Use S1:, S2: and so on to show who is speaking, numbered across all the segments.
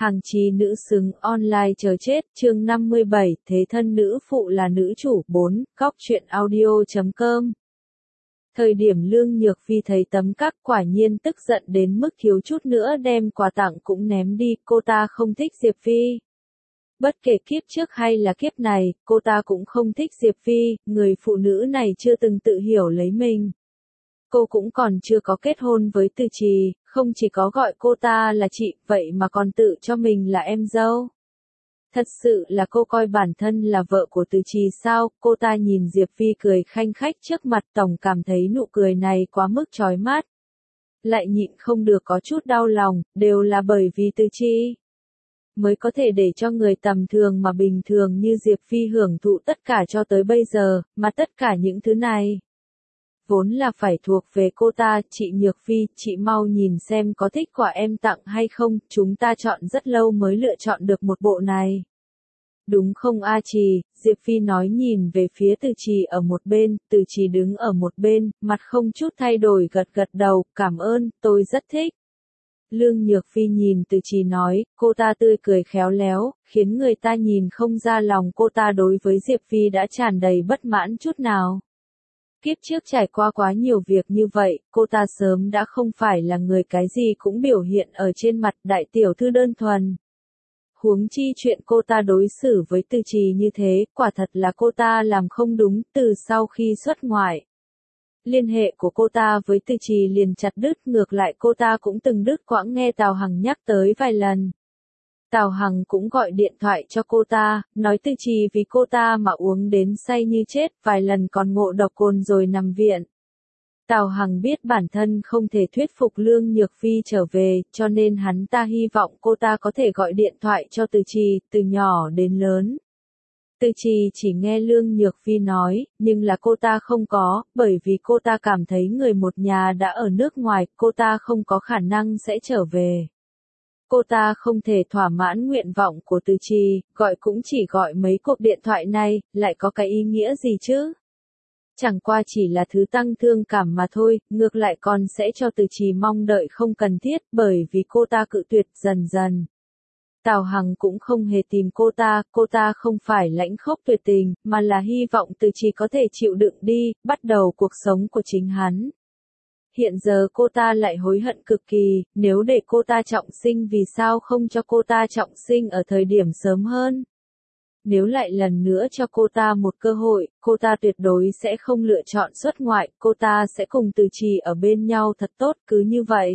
S1: Hàng chí nữ xứng online chờ chết, chương 57, thế thân nữ phụ là nữ chủ, 4, góc truyện audio.com. Thời điểm Lương Nhược Phi thấy tấm các quả nhiên tức giận đến mức thiếu chút nữa đem quà tặng cũng ném đi, cô ta không thích Diệp Phi. Bất kể kiếp trước hay là kiếp này, cô ta cũng không thích Diệp Phi, người phụ nữ này chưa từng tự hiểu lấy mình. Cô cũng còn chưa có kết hôn với Từ Trì, không chỉ có gọi cô ta là chị, vậy mà còn tự cho mình là em dâu. Thật sự là cô coi bản thân là vợ của Từ Trì sao? Cô ta nhìn Diệp Phi cười khanh khách trước mặt, tổng cảm thấy nụ cười này quá mức chói mắt. Lại nhịn không được có chút đau lòng, đều là bởi vì Từ Trì mới có thể để cho người tầm thường mà bình thường như Diệp Phi hưởng thụ tất cả cho tới bây giờ, mà tất cả những thứ này vốn là phải thuộc về cô ta. Chị Nhược Phi, chị mau nhìn xem có thích quà em tặng hay không, chúng ta chọn rất lâu mới lựa chọn được một bộ này. Đúng không A Trì? Diệp Phi nói nhìn về phía Từ Trì ở một bên, Từ Trì đứng ở một bên, mặt không chút thay đổi gật gật đầu, cảm ơn, tôi rất thích. Lương Nhược Phi nhìn Từ Trì nói, cô ta tươi cười khéo léo, khiến người ta nhìn không ra lòng cô ta đối với Diệp Phi đã tràn đầy bất mãn chút nào. Kiếp trước trải qua quá nhiều việc như vậy, cô ta sớm đã không phải là người cái gì cũng biểu hiện ở trên mặt đại tiểu thư đơn thuần. Huống chi chuyện cô ta đối xử với Từ Trì như thế, quả thật là cô ta làm không đúng. Từ sau khi xuất ngoại, liên hệ của cô ta với Từ Trì liền chặt đứt, ngược lại cô ta cũng từng đứt quãng nghe Tào Hằng nhắc tới vài lần. Tào Hằng cũng gọi điện thoại cho cô ta, nói Từ Trì vì cô ta mà uống đến say như chết, vài lần còn ngộ độc cồn rồi nằm viện. Tào Hằng biết bản thân không thể thuyết phục Lương Nhược Phi trở về, cho nên hắn ta hy vọng cô ta có thể gọi điện thoại cho Từ Trì, từ nhỏ đến lớn. Từ Trì chỉ nghe Lương Nhược Phi nói, nhưng là cô ta không có, bởi vì cô ta cảm thấy người một nhà đã ở nước ngoài, cô ta không có khả năng sẽ trở về. Cô ta không thể thỏa mãn nguyện vọng của Từ Trì, gọi cũng chỉ gọi mấy cuộc điện thoại này, lại có cái ý nghĩa gì chứ? Chẳng qua chỉ là thứ tăng thương cảm mà thôi, ngược lại còn sẽ cho Từ Trì mong đợi không cần thiết, bởi vì cô ta cự tuyệt dần dần. Tào Hằng cũng không hề tìm cô ta không phải lãnh khốc tuyệt tình, mà là hy vọng Từ Trì có thể chịu đựng đi, bắt đầu cuộc sống của chính hắn. Hiện giờ cô ta lại hối hận cực kỳ, nếu để cô ta trọng sinh vì sao không cho cô ta trọng sinh ở thời điểm sớm hơn. Nếu lại lần nữa cho cô ta một cơ hội, cô ta tuyệt đối sẽ không lựa chọn xuất ngoại, cô ta sẽ cùng Từ Trì ở bên nhau thật tốt, cứ như vậy.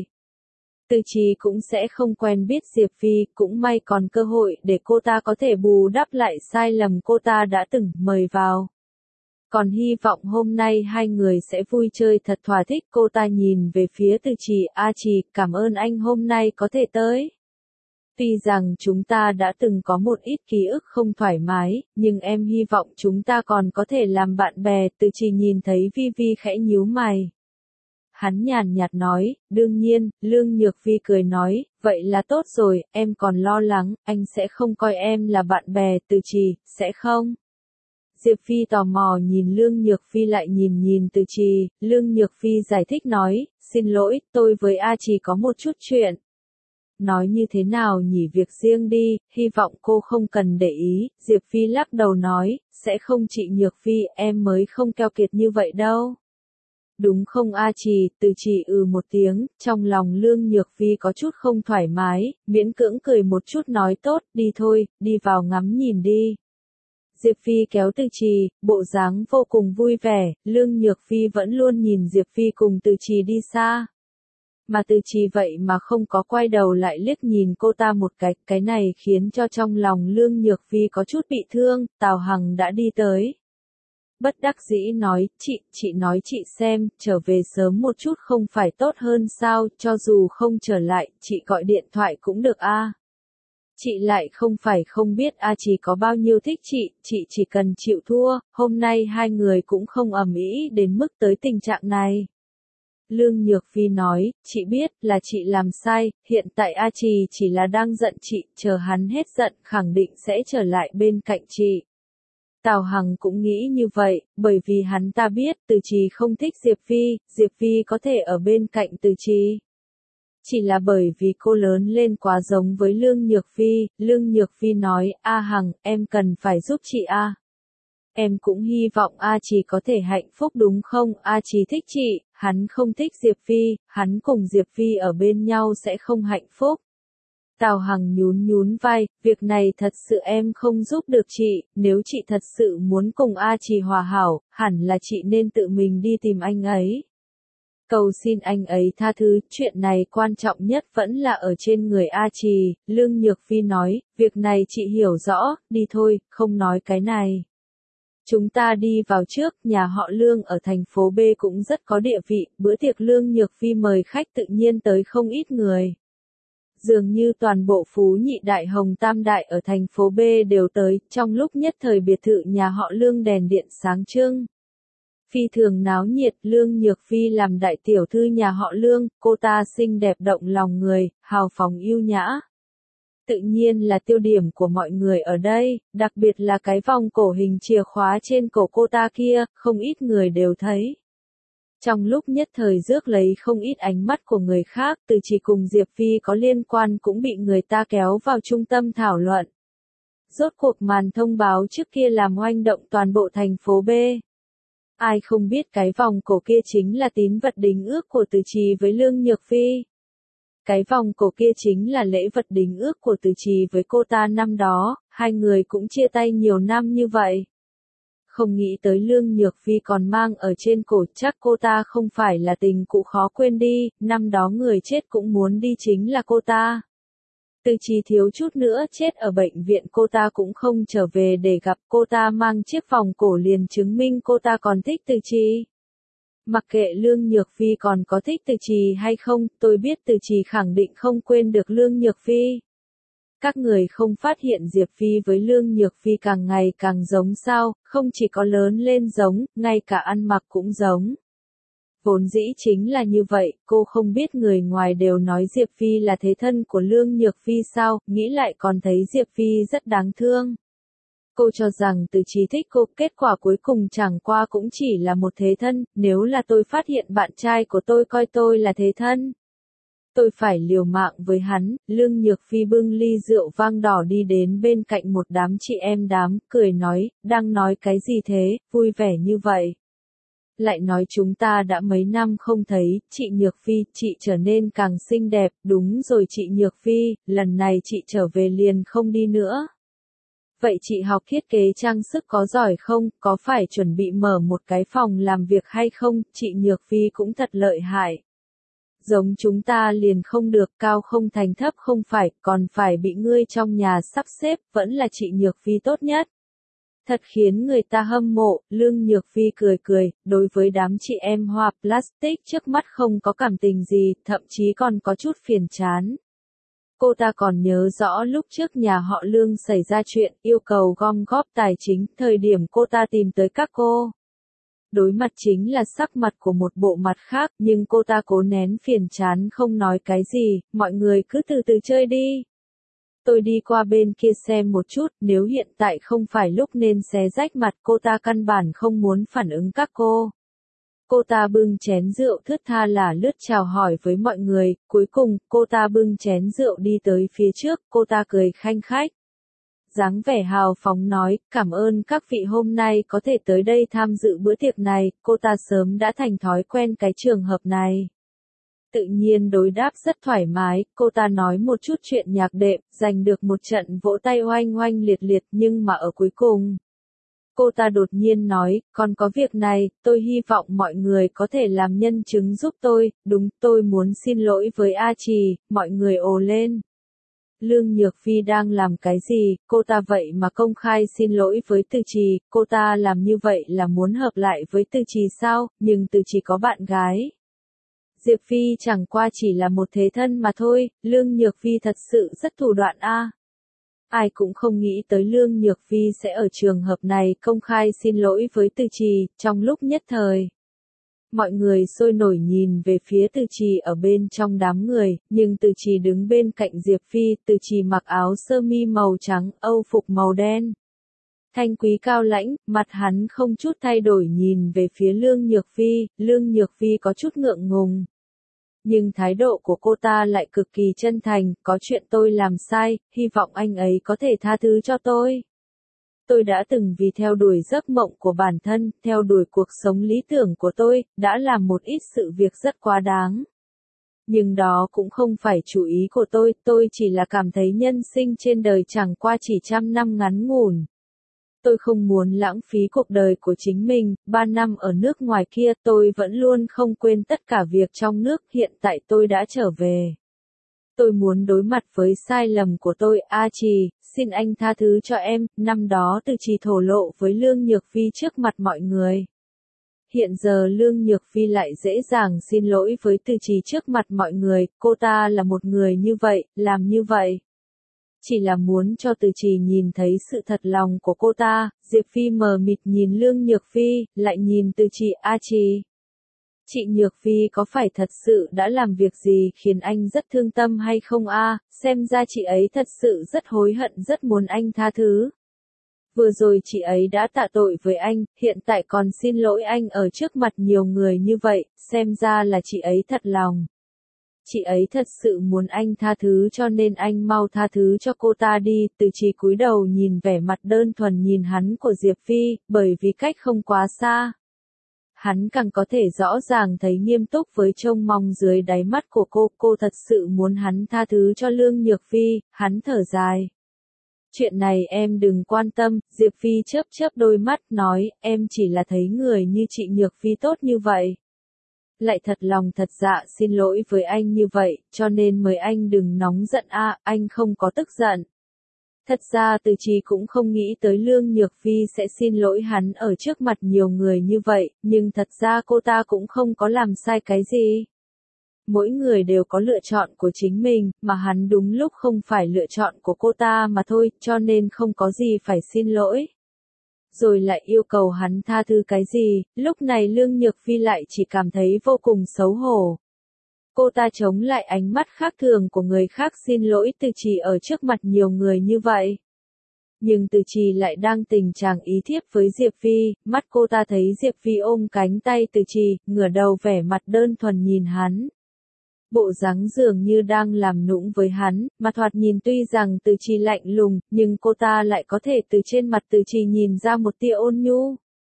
S1: Từ Trì cũng sẽ không quen biết Diệp Phi, cũng may còn cơ hội để cô ta có thể bù đắp lại sai lầm cô ta đã từng mời vào. Còn hy vọng hôm nay hai người sẽ vui chơi thật thỏa thích. Cô ta nhìn về phía Từ Trì, A Trì, cảm ơn anh hôm nay có thể tới. Tuy rằng chúng ta đã từng có một ít ký ức không thoải mái, nhưng em hy vọng chúng ta còn có thể làm bạn bè. Từ Trì nhìn thấy Vi Vi khẽ nhíu mày. Hắn nhàn nhạt nói, đương nhiên. Lương Nhược Phi cười nói, vậy là tốt rồi, em còn lo lắng, anh sẽ không coi em là bạn bè. Từ Trì, sẽ không? Diệp Phi tò mò nhìn Lương Nhược Phi lại nhìn Từ Trì, Lương Nhược Phi giải thích nói, xin lỗi, tôi với A Trì có một chút chuyện. Nói như thế nào nhỉ, việc riêng đi, hy vọng cô không cần để ý. Diệp Phi lắc đầu nói, sẽ không chị Nhược Phi, em mới không keo kiệt như vậy đâu. Đúng không A Trì? Từ Trì một tiếng, trong lòng Lương Nhược Phi có chút không thoải mái, miễn cưỡng cười một chút nói tốt, đi thôi, đi vào ngắm nhìn đi. Diệp Phi kéo Từ Trì, bộ dáng vô cùng vui vẻ. Lương Nhược Phi vẫn luôn nhìn Diệp Phi cùng Từ Trì đi xa. Mà Từ Trì vậy mà không có quay đầu lại liếc nhìn cô ta một cái này khiến cho trong lòng Lương Nhược Phi có chút bị thương. Tào Hằng đã đi tới. Bất đắc dĩ nói, chị nói chị xem, trở về sớm một chút không phải tốt hơn sao, cho dù không trở lại, chị gọi điện thoại cũng được a. Chị lại không phải không biết A Trì có bao nhiêu thích chị chỉ cần chịu thua, hôm nay hai người cũng không ầm ĩ đến mức tới tình trạng này. Lương Nhược Phi nói, chị biết là chị làm sai, hiện tại A Trì chỉ là đang giận chị, chờ hắn hết giận khẳng định sẽ trở lại bên cạnh chị. Tào Hằng cũng nghĩ như vậy, bởi vì hắn ta biết Từ Trì không thích Diệp Phi có thể ở bên cạnh Từ Trì. Chỉ là bởi vì cô lớn lên quá giống với Lương Nhược Phi, Lương Nhược Phi nói, A Hằng, em cần phải giúp chị A. Em cũng hy vọng A Trì có thể hạnh phúc đúng không? A Trì thích chị, hắn không thích Diệp Phi, hắn cùng Diệp Phi ở bên nhau sẽ không hạnh phúc. Tào Hằng nhún nhún vai, việc này thật sự em không giúp được chị, nếu chị thật sự muốn cùng A Trì hòa hảo, hẳn là chị nên tự mình đi tìm anh ấy. Cầu xin anh ấy tha thứ, chuyện này quan trọng nhất vẫn là ở trên người A Trì, Lương Nhược Phi nói, việc này chị hiểu rõ, đi thôi, không nói cái này. Chúng ta đi vào trước, nhà họ Lương ở thành phố B cũng rất có địa vị, bữa tiệc Lương Nhược Phi mời khách tự nhiên tới không ít người. Dường như toàn bộ phú nhị đại hồng tam đại ở thành phố B đều tới, trong lúc nhất thời biệt thự nhà họ Lương đèn điện sáng trưng. Phi thường náo nhiệt, Lương Nhược Phi làm đại tiểu thư nhà họ Lương, cô ta xinh đẹp động lòng người, hào phóng yêu nhã. Tự nhiên là tiêu điểm của mọi người ở đây, đặc biệt là cái vòng cổ hình chìa khóa trên cổ cô ta kia, không ít người đều thấy. Trong lúc nhất thời rước lấy không ít ánh mắt của người khác, Từ Chỉ cùng Diệp Phi có liên quan cũng bị người ta kéo vào trung tâm thảo luận. Rốt cuộc màn thông báo trước kia làm oanh động toàn bộ thành phố B. Ai không biết cái vòng cổ kia chính là tín vật đính ước của Từ Trì với Lương Nhược Phi. Cái vòng cổ kia chính là lễ vật đính ước của Từ Trì với cô ta năm đó, hai người cũng chia tay nhiều năm như vậy. Không nghĩ tới Lương Nhược Phi còn mang ở trên cổ, chắc cô ta không phải là tình cũ khó quên đi, năm đó người chết cũng muốn đi chính là cô ta. Từ Trì thiếu chút nữa chết ở bệnh viện, cô ta cũng không trở về để gặp, cô ta mang chiếc vòng cổ liền chứng minh cô ta còn thích Từ Trì. Mặc kệ Lương Nhược Phi còn có thích Từ Trì hay không, tôi biết Từ Trì khẳng định không quên được Lương Nhược Phi. Các người không phát hiện Diệp Phi với Lương Nhược Phi càng ngày càng giống sao, không chỉ có lớn lên giống, ngay cả ăn mặc cũng giống. Vốn dĩ chính là như vậy, cô không biết người ngoài đều nói Diệp Phi là thế thân của Lương Nhược Phi sao, nghĩ lại còn thấy Diệp Phi rất đáng thương. Cô cho rằng Từ Trì thích cô, kết quả cuối cùng chẳng qua cũng chỉ là một thế thân, nếu là tôi phát hiện bạn trai của tôi coi tôi là thế thân. Tôi phải liều mạng với hắn. Lương Nhược Phi bưng ly rượu vang đỏ đi đến bên cạnh một đám chị em cười nói, đang nói cái gì thế, vui vẻ như vậy. Lại nói chúng ta đã mấy năm không thấy, chị Nhược Phi, chị trở nên càng xinh đẹp, đúng rồi chị Nhược Phi, lần này chị trở về liền không đi nữa. Vậy chị học thiết kế trang sức có giỏi không, có phải chuẩn bị mở một cái phòng làm việc hay không, chị Nhược Phi cũng thật lợi hại. Giống chúng ta liền không được, cao không thành thấp không phải, còn phải bị ngươi trong nhà sắp xếp, vẫn là chị Nhược Phi tốt nhất. Thật khiến người ta hâm mộ, Lương Nhược Phi cười cười, đối với đám chị em hoa plastic trước mắt không có cảm tình gì, thậm chí còn có chút phiền chán. Cô ta còn nhớ rõ lúc trước nhà họ Lương xảy ra chuyện, yêu cầu gom góp tài chính, thời điểm cô ta tìm tới các cô. Đối mặt chính là sắc mặt của một bộ mặt khác, nhưng cô ta cố nén phiền chán không nói cái gì, mọi người cứ từ từ chơi đi. Tôi đi qua bên kia xem một chút, nếu hiện tại không phải lúc nên xé rách mặt, cô ta căn bản không muốn phản ứng các cô. Cô ta bưng chén rượu thướt tha là lướt chào hỏi với mọi người, cuối cùng, cô ta bưng chén rượu đi tới phía trước, cô ta cười khanh khách. Dáng vẻ hào phóng nói, cảm ơn các vị hôm nay có thể tới đây tham dự bữa tiệc này, cô ta sớm đã thành thói quen cái trường hợp này. Tự nhiên đối đáp rất thoải mái, cô ta nói một chút chuyện nhạc đệm, giành được một trận vỗ tay oanh oanh liệt liệt nhưng mà ở cuối cùng. Cô ta đột nhiên nói, còn có việc này, tôi hy vọng mọi người có thể làm nhân chứng giúp tôi, đúng, tôi muốn xin lỗi với A Trì, mọi người ồ lên. Lương Nhược Phi đang làm cái gì, cô ta vậy mà công khai xin lỗi với Từ Trì, cô ta làm như vậy là muốn hợp lại với Từ Trì sao, nhưng Từ Trì có bạn gái. Diệp Phi chẳng qua chỉ là một thế thân mà thôi, Lương Nhược Phi thật sự rất thủ đoạn a. Ai cũng không nghĩ tới Lương Nhược Phi sẽ ở trường hợp này công khai xin lỗi với Từ Trì, trong lúc nhất thời. Mọi người sôi nổi nhìn về phía Từ Trì ở bên trong đám người, nhưng Từ Trì đứng bên cạnh Diệp Phi, Từ Trì mặc áo sơ mi màu trắng, âu phục màu đen. Thanh quý cao lãnh, mặt hắn không chút thay đổi nhìn về phía Lương Nhược Phi có chút ngượng ngùng. Nhưng thái độ của cô ta lại cực kỳ chân thành, có chuyện tôi làm sai, hy vọng anh ấy có thể tha thứ cho tôi. Tôi đã từng vì theo đuổi giấc mộng của bản thân, theo đuổi cuộc sống lý tưởng của tôi, đã làm một ít sự việc rất quá đáng. Nhưng đó cũng không phải chủ ý của tôi chỉ là cảm thấy nhân sinh trên đời chẳng qua chỉ 100 năm ngắn ngủn. Tôi không muốn lãng phí cuộc đời của chính mình, 3 năm ở nước ngoài kia tôi vẫn luôn không quên tất cả việc trong nước, hiện tại tôi đã trở về. Tôi muốn đối mặt với sai lầm của tôi, A Trì, xin anh tha thứ cho em, năm đó Từ Trì thổ lộ với Lương Nhược Phi trước mặt mọi người. Hiện giờ Lương Nhược Phi lại dễ dàng xin lỗi với Từ Trì trước mặt mọi người, cô ta là một người như vậy, làm như vậy. Chỉ là muốn cho Từ Trì nhìn thấy sự thật lòng của cô ta, Diệp Phi mờ mịt nhìn Lương Nhược Phi, lại nhìn Từ Trì, A Trì. Chị Nhược Phi có phải thật sự đã làm việc gì khiến anh rất thương tâm hay không a? Xem ra chị ấy thật sự rất hối hận, rất muốn anh tha thứ. Vừa rồi chị ấy đã tạ tội với anh, hiện tại còn xin lỗi anh ở trước mặt nhiều người như vậy, xem ra là chị ấy thật lòng. Chị ấy thật sự muốn anh tha thứ cho nên anh mau tha thứ cho cô ta đi. Từ Trì cúi đầu nhìn vẻ mặt đơn thuần nhìn hắn của Diệp Phi, bởi vì cách không quá xa. Hắn càng có thể rõ ràng thấy nghiêm túc với trông mong dưới đáy mắt của cô thật sự muốn hắn tha thứ cho Lương Nhược Phi, hắn thở dài. Chuyện này em đừng quan tâm, Diệp Phi chớp đôi mắt nói, em chỉ là thấy người như chị Nhược Phi tốt như vậy. Lại thật lòng thật dạ xin lỗi với anh như vậy, cho nên mời anh đừng nóng giận a, anh không có tức giận. Thật ra Từ Trì cũng không nghĩ tới Lương Nhược Phi sẽ xin lỗi hắn ở trước mặt nhiều người như vậy, nhưng thật ra cô ta cũng không có làm sai cái gì. Mỗi người đều có lựa chọn của chính mình, mà hắn đúng lúc không phải lựa chọn của cô ta mà thôi, cho nên không có gì phải xin lỗi. Rồi lại yêu cầu hắn tha thứ cái gì, lúc này Lương Nhược Phi lại chỉ cảm thấy vô cùng xấu hổ. Cô ta chống lại ánh mắt khác thường của người khác xin lỗi Từ Trì ở trước mặt nhiều người như vậy. Nhưng Từ Trì lại đang tình trạng ý thiếp với Diệp Phi, mắt cô ta thấy Diệp Phi ôm cánh tay Từ Trì, ngửa đầu vẻ mặt đơn thuần nhìn hắn. Bộ dáng dường như đang làm nũng với hắn, mà thoạt nhìn tuy rằng Từ Trì lạnh lùng, nhưng cô ta lại có thể từ trên mặt Từ Trì nhìn ra một tia ôn nhu.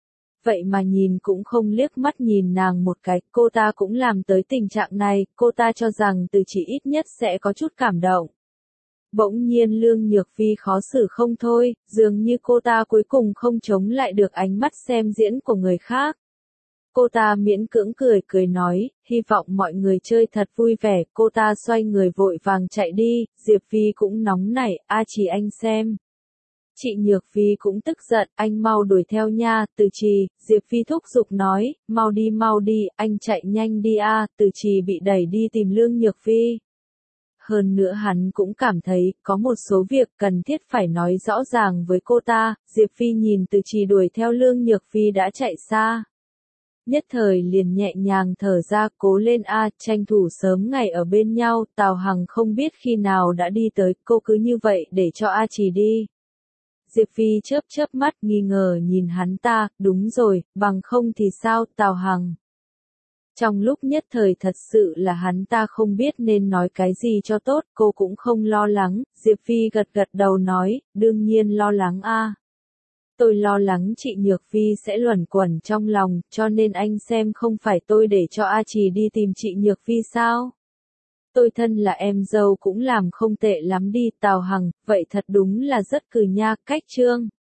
S1: Vậy mà nhìn cũng không liếc mắt nhìn nàng một cái, cô ta cũng làm tới tình trạng này, cô ta cho rằng Từ Trì ít nhất sẽ có chút cảm động. Bỗng nhiên Lương Nhược Phi khó xử không thôi, dường như cô ta cuối cùng không chống lại được ánh mắt xem diễn của người khác. Cô ta miễn cưỡng cười nói, hy vọng mọi người chơi thật vui vẻ, cô ta xoay người vội vàng chạy đi, Diệp Phi cũng nóng nảy, A Trì anh xem. Chị Nhược Phi cũng tức giận, anh mau đuổi theo nha, Từ Trì, Diệp Phi thúc giục nói, mau đi, anh chạy nhanh đi a. Từ Trì bị đẩy đi tìm Lương Nhược Phi. Hơn nữa hắn cũng cảm thấy, có một số việc cần thiết phải nói rõ ràng với cô ta, Diệp Phi nhìn Từ Trì đuổi theo Lương Nhược Phi đã chạy xa. Nhất thời liền nhẹ nhàng thở ra, cố lên a, tranh thủ sớm ngày ở bên nhau, Tào Hằng không biết khi nào đã đi tới, cô cứ như vậy để cho A Trì đi. Diệp Phi chớp mắt nghi ngờ nhìn hắn ta, đúng rồi, bằng không thì sao, Tào Hằng. Trong lúc nhất thời thật sự là hắn ta không biết nên nói cái gì cho tốt, cô cũng không lo lắng, Diệp Phi gật đầu nói, đương nhiên lo lắng a. Tôi lo lắng chị Nhược Phi sẽ luẩn quẩn trong lòng, cho nên anh xem không phải tôi để cho A Trì đi tìm chị Nhược Phi sao? Tôi thân là em dâu cũng làm không tệ lắm đi, Tào Hằng, vậy thật đúng là rất cừ nha, cách trương.